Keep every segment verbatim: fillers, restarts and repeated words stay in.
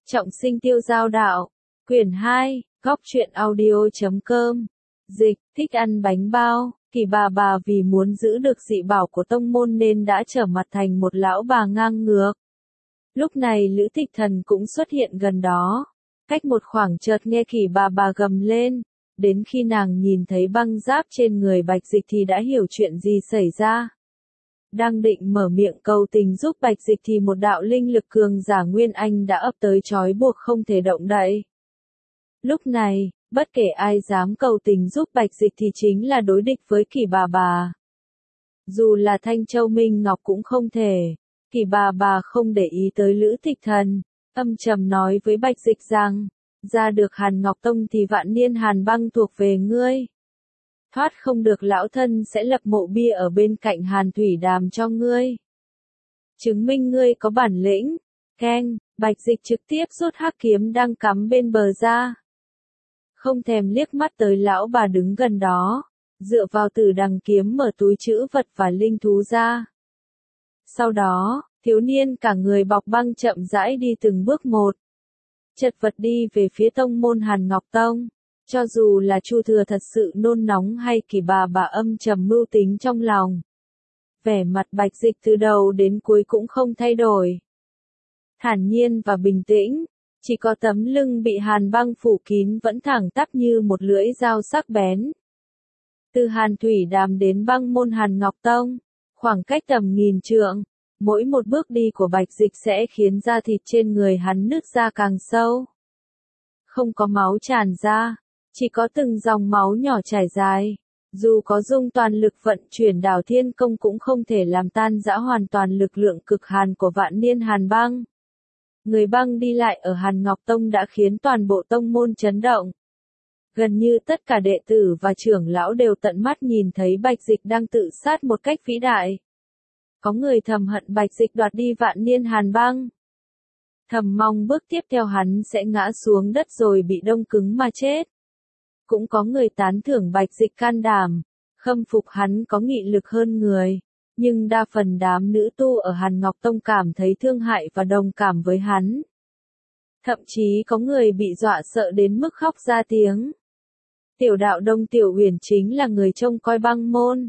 Trọng sinh tiêu giao đạo. Quyển hai, góc truyện audio chấm com. Dịch, thích ăn bánh bao. Kỳ bà bà vì muốn giữ được dị bảo của tông môn nên đã trở mặt thành một lão bà ngang ngược. Lúc này Lữ Tịch Thần cũng xuất hiện gần đó. Cách một khoảng chợt nghe Kỳ bà bà gầm lên. Đến khi nàng nhìn thấy băng giáp trên người Bạch Dịch thì đã hiểu chuyện gì xảy ra. Đang định mở miệng cầu tình giúp Bạch Dịch thì một đạo linh lực cường giả Nguyên Anh đã ập tới trói buộc không thể động đậy. Lúc này, bất kể ai dám cầu tình giúp Bạch Dịch thì chính là đối địch với Kỳ bà bà. Dù là Thanh Châu Minh Ngọc cũng không thể. Kỳ bà bà không để ý tới Lữ Tịch Thần, âm trầm nói với Bạch Dịch rằng, ra được Hàn Ngọc Tông thì vạn niên hàn băng thuộc về ngươi. Thoát không được lão thân sẽ lập mộ bia ở bên cạnh Hàn Thủy Đàm cho ngươi. Chứng minh ngươi có bản lĩnh. Keng, Bạch Dịch trực tiếp rút hắc kiếm đang cắm bên bờ ra. Không thèm liếc mắt tới lão bà đứng gần đó, dựa vào Tử Đằng kiếm mở túi trữ vật và linh thú ra. Sau đó, thiếu niên cả người bọc băng chậm rãi đi từng bước một. Chật vật đi về phía tông môn Hàn Ngọc Tông. Cho dù là Chu Thừa thật sự nôn nóng hay Kỳ bà bà âm trầm mưu tính trong lòng. Vẻ mặt Bạch Dịch từ đầu đến cuối cũng không thay đổi. Thản nhiên và bình tĩnh, chỉ có tấm lưng bị hàn băng phủ kín vẫn thẳng tắp như một lưỡi dao sắc bén. Từ Hàn Thủy Đàm đến băng môn Hàn Ngọc Tông, khoảng cách tầm nghìn trượng, mỗi một bước đi của Bạch Dịch sẽ khiến da thịt trên người hắn nứt ra càng sâu. Không có máu tràn ra. Chỉ có từng dòng máu nhỏ chảy dài, dù có dung toàn lực vận chuyển đảo thiên công cũng không thể làm tan rã hoàn toàn lực lượng cực hàn của vạn niên hàn băng. Người băng đi lại ở Hàn Ngọc Tông đã khiến toàn bộ tông môn chấn động. Gần như tất cả đệ tử và trưởng lão đều tận mắt nhìn thấy Bạch Dịch đang tự sát một cách vĩ đại. Có người thầm hận Bạch Dịch đoạt đi vạn niên hàn băng. Thầm mong bước tiếp theo hắn sẽ ngã xuống đất rồi bị đông cứng mà chết. Cũng có người tán thưởng Bạch Dịch can đảm, khâm phục hắn có nghị lực hơn người, nhưng đa phần đám nữ tu ở Hàn Ngọc Tông cảm thấy thương hại và đồng cảm với hắn. Thậm chí có người bị dọa sợ đến mức khóc ra tiếng. Tiểu đạo Đông Tiểu Uyển chính là người trông coi băng môn.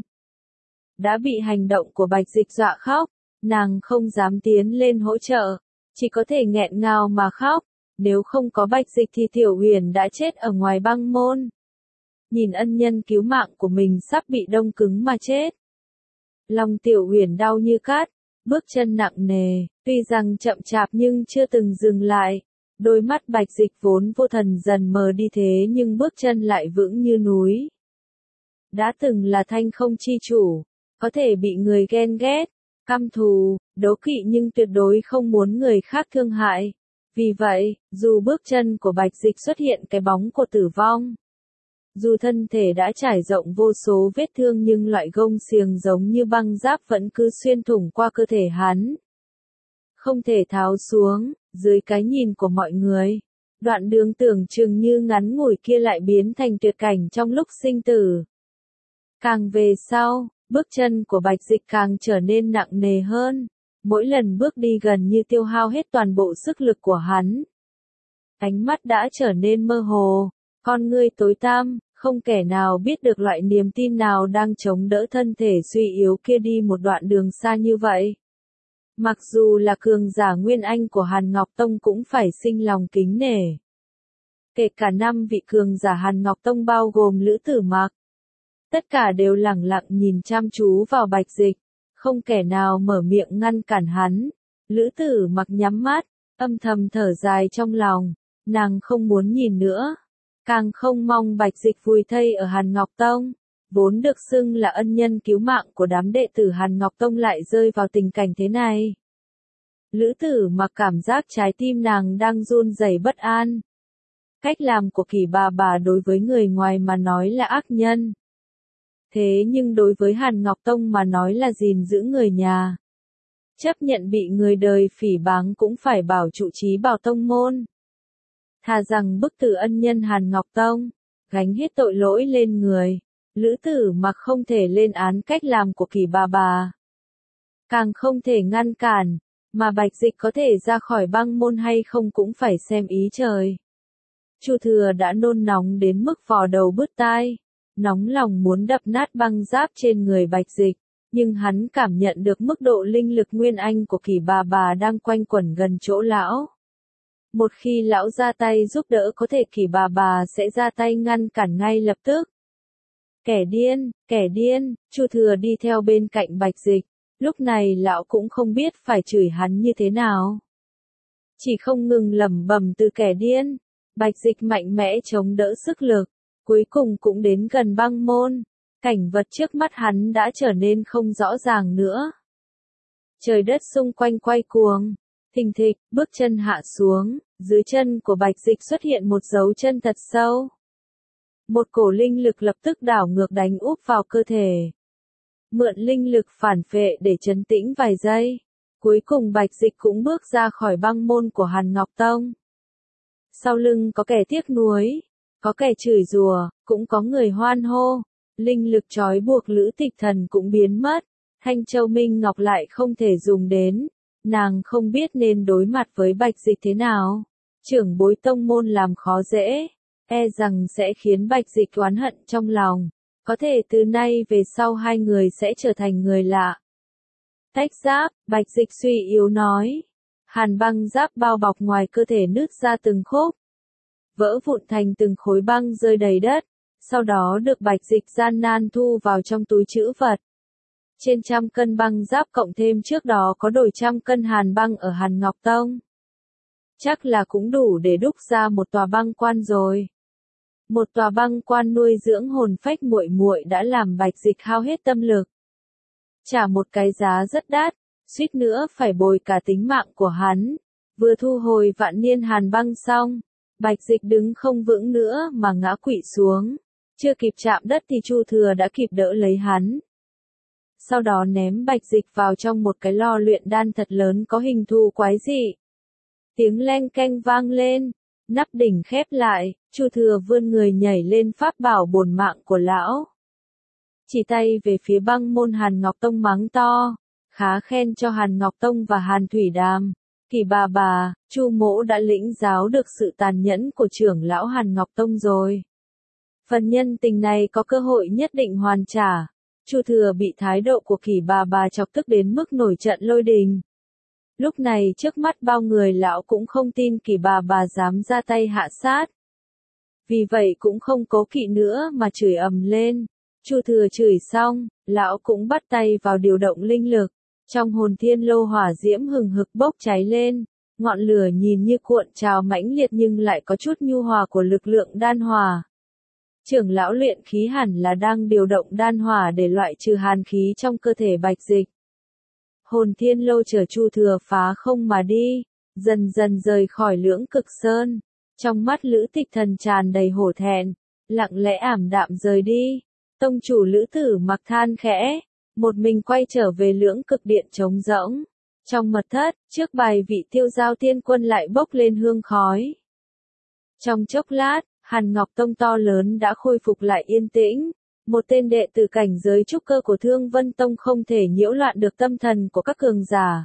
Đã bị hành động của Bạch Dịch dọa khóc, nàng không dám tiến lên hỗ trợ, chỉ có thể nghẹn ngào mà khóc. Nếu không có Bạch Dịch thì Tiểu Uyển đã chết ở ngoài băng môn. Nhìn ân nhân cứu mạng của mình sắp bị đông cứng mà chết. Lòng Tiểu Uyển đau như cát, bước chân nặng nề, tuy rằng chậm chạp nhưng chưa từng dừng lại. Đôi mắt Bạch Dịch vốn vô thần dần mờ đi thế nhưng bước chân lại vững như núi. Đã từng là Thanh Không chi chủ, có thể bị người ghen ghét, căm thù, đố kỵ nhưng tuyệt đối không muốn người khác thương hại. Vì vậy, dù bước chân của Bạch Dịch xuất hiện cái bóng của tử vong, dù thân thể đã trải rộng vô số vết thương nhưng loại gông xiềng giống như băng giáp vẫn cứ xuyên thủng qua cơ thể hắn. Không thể tháo xuống, dưới cái nhìn của mọi người, đoạn đường tưởng chừng như ngắn ngủi kia lại biến thành tuyệt cảnh trong lúc sinh tử. Càng về sau, bước chân của Bạch Dịch càng trở nên nặng nề hơn. Mỗi lần bước đi gần như tiêu hao hết toàn bộ sức lực của hắn. Ánh mắt đã trở nên mơ hồ, con ngươi tối tăm, không kẻ nào biết được loại niềm tin nào đang chống đỡ thân thể suy yếu kia đi một đoạn đường xa như vậy. Mặc dù là cường giả Nguyên Anh của Hàn Ngọc Tông cũng phải sinh lòng kính nể. Kể cả năm vị cường giả Hàn Ngọc Tông bao gồm Lữ Tử Mặc. Tất cả đều lẳng lặng nhìn chăm chú vào Bạch Dịch. Không kẻ nào mở miệng ngăn cản hắn. Lữ Tử Mặc nhắm mắt, âm thầm thở dài trong lòng. Nàng không muốn nhìn nữa. Càng không mong Bạch Dịch vùi thây ở Hàn Ngọc Tông. Vốn được xưng là ân nhân cứu mạng của đám đệ tử Hàn Ngọc Tông lại rơi vào tình cảnh thế này. Lữ Tử Mặc cảm giác trái tim nàng đang run rẩy bất an. Cách làm của Kỳ bà bà đối với người ngoài mà nói là ác nhân. Thế nhưng đối với Hàn Ngọc Tông mà nói là gìn giữ người nhà. Chấp nhận bị người đời phỉ báng cũng phải bảo trụ trí bảo tông môn. Thà rằng bức tử ân nhân Hàn Ngọc Tông, gánh hết tội lỗi lên người. Lữ Tử Mặc không thể lên án cách làm của Kỳ bà bà. Càng không thể ngăn cản, Mà Bạch Dịch có thể ra khỏi băng môn hay không cũng phải xem ý trời. Chu Thừa đã nôn nóng đến mức vò đầu bứt tai, nóng lòng muốn đập nát băng giáp trên người Bạch Dịch, nhưng hắn cảm nhận được mức độ linh lực nguyên anh của Kỳ Bà Bà đang quanh quẩn gần chỗ lão. Một khi lão ra tay giúp đỡ có thể Kỳ Bà Bà sẽ ra tay ngăn cản ngay lập tức. Kẻ điên, kẻ điên, Chu Thừa đi theo bên cạnh Bạch Dịch, lúc này lão cũng không biết phải chửi hắn như thế nào. Chỉ không ngừng lẩm bẩm từ kẻ điên, Bạch Dịch mạnh mẽ chống đỡ sức lực, cuối cùng cũng đến gần băng môn, cảnh vật trước mắt hắn đã trở nên không rõ ràng nữa. Trời đất xung quanh quay cuồng, thình thịch, bước chân hạ xuống, dưới chân của Bạch Dịch xuất hiện một dấu chân thật sâu. Một cổ linh lực lập tức đảo ngược đánh úp vào cơ thể. Mượn linh lực phản phệ để trấn tĩnh vài giây. Cuối cùng Bạch Dịch cũng bước ra khỏi băng môn của Hàn Ngọc Tông. Sau lưng có kẻ tiếc nuối, có kẻ chửi rủa, cũng có người hoan hô. Linh lực trói buộc Lữ Tịch Thần cũng biến mất. Thanh Châu Minh Ngọc lại không thể dùng đến. Nàng không biết nên đối mặt với Bạch Dịch thế nào. Trưởng bối tông môn làm khó dễ, e rằng sẽ khiến Bạch Dịch oán hận trong lòng. Có thể từ nay về sau hai người sẽ trở thành người lạ. Tách giáp, Bạch Dịch suy yếu nói. Hàn băng giáp bao bọc ngoài cơ thể nứt ra từng khúc. Vỡ vụn thành từng khối băng rơi đầy đất. Sau đó được Bạch Dịch gian nan thu vào trong túi trữ vật. Trên trăm cân băng giáp cộng thêm trước đó có đổi trăm cân hàn băng ở Hàn Ngọc Tông. Chắc là cũng đủ để đúc ra một tòa băng quan rồi. Một tòa băng quan nuôi dưỡng hồn phách muội muội đã làm Bạch Dịch hao hết tâm lực. Trả một cái giá rất đắt, suýt nữa phải bồi cả tính mạng của hắn. Vừa thu hồi vạn niên hàn băng xong, Bạch Dịch đứng không vững nữa mà ngã quỵ xuống. Chưa kịp chạm đất thì Chu Thừa đã kịp đỡ lấy hắn. Sau đó ném Bạch Dịch vào trong một cái lò luyện đan thật lớn có hình thù quái dị. Tiếng leng keng vang lên, nắp đỉnh khép lại, Chu Thừa vươn người nhảy lên pháp bảo bổn mạng của lão. Chỉ tay về phía băng môn Hàn Ngọc Tông mắng to, khá khen cho Hàn Ngọc Tông và Hàn Thủy Đàm. Kỳ Bà Bà, Chu Mỗ đã lĩnh giáo được sự tàn nhẫn của trưởng lão Hàn Ngọc Tông rồi. Phần nhân tình này có cơ hội nhất định hoàn trả. Chu Thừa bị thái độ của Kỳ Bà Bà chọc tức đến mức nổi trận lôi đình. Lúc này trước mắt bao người lão cũng không tin Kỳ Bà Bà dám ra tay hạ sát. Vì vậy cũng không cố kỵ nữa mà chửi ầm lên. Chu Thừa chửi xong, lão cũng bắt tay vào điều động linh lực. Trong hồn thiên lô hỏa diễm hừng hực bốc cháy lên, ngọn lửa nhìn như cuộn trào mãnh liệt nhưng lại có chút nhu hòa của lực lượng đan hỏa. Trưởng lão luyện khí hẳn là đang điều động đan hỏa để loại trừ hàn khí trong cơ thể Bạch Dịch. Hồn thiên lô chở Chu Thừa phá không mà đi, dần dần rời khỏi Lưỡng Cực Sơn. Trong mắt Lữ Tịch Thần tràn đầy hổ thẹn, lặng lẽ ảm đạm rời đi. Tông chủ Lữ Tử Mặc than khẽ, một mình quay trở về Lưỡng Cực Điện trống rỗng. Trong mật thất, trước bài vị Tiêu Giao Tiên Quân lại bốc lên hương khói. Trong chốc lát, Hàn Ngọc Tông to lớn đã khôi phục lại yên tĩnh. Một tên đệ tử cảnh giới trúc cơ của Thương Vân Tông không thể nhiễu loạn được tâm thần của các cường giả.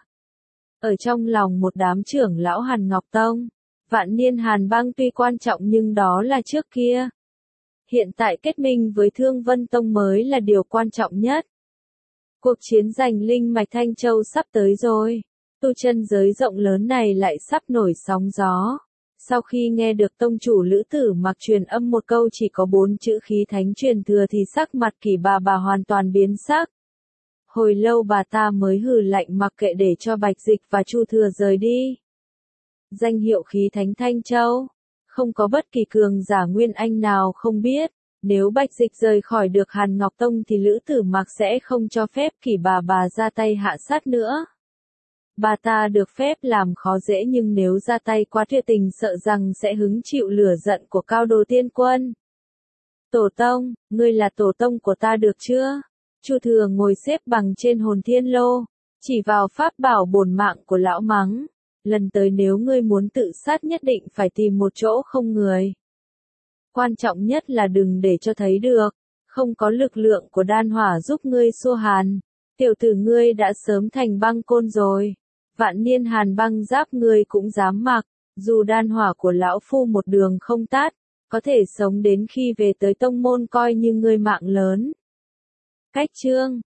Ở trong lòng một đám trưởng lão Hàn Ngọc Tông, vạn niên hàn băng tuy quan trọng nhưng đó là trước kia. Hiện tại kết minh với Thương Vân Tông mới là điều quan trọng nhất. Cuộc chiến giành linh mạch Thanh Châu sắp tới rồi. Tu chân giới rộng lớn này lại sắp nổi sóng gió. Sau khi nghe được tông chủ Lữ Tử Mặc truyền âm một câu chỉ có bốn chữ khí thánh truyền thừa thì sắc mặt Kỳ Bà Bà hoàn toàn biến sắc. Hồi lâu bà ta mới hừ lạnh mặc kệ để cho Bạch Dịch và Chu Thừa rời đi. Danh hiệu khí thánh Thanh Châu, không có bất kỳ cường giả nguyên anh nào không biết. Nếu Bạch Dịch rời khỏi được Hàn Ngọc Tông thì Lữ Tử Mặc sẽ không cho phép Kỳ Bà Bà ra tay hạ sát nữa. Bà ta được phép làm khó dễ nhưng nếu ra tay quá tuyệt tình sợ rằng sẽ hứng chịu lửa giận của Cao Đồ Tiên Quân. Tổ tông, ngươi là tổ tông của ta được chưa? Chu Thừa ngồi xếp bằng trên hồn thiên lô, chỉ vào pháp bảo bổn mạng của lão mắng. Lần tới nếu ngươi muốn tự sát nhất định phải tìm một chỗ không người. Quan trọng nhất là đừng để cho thấy được, không có lực lượng của đan hỏa giúp ngươi xua hàn. Tiểu tử ngươi đã sớm thành băng côn rồi. Vạn niên hàn băng giáp ngươi cũng dám mặc, dù đan hỏa của lão phu một đường không tát, có thể sống đến khi về tới tông môn coi như ngươi mạng lớn. Cách chương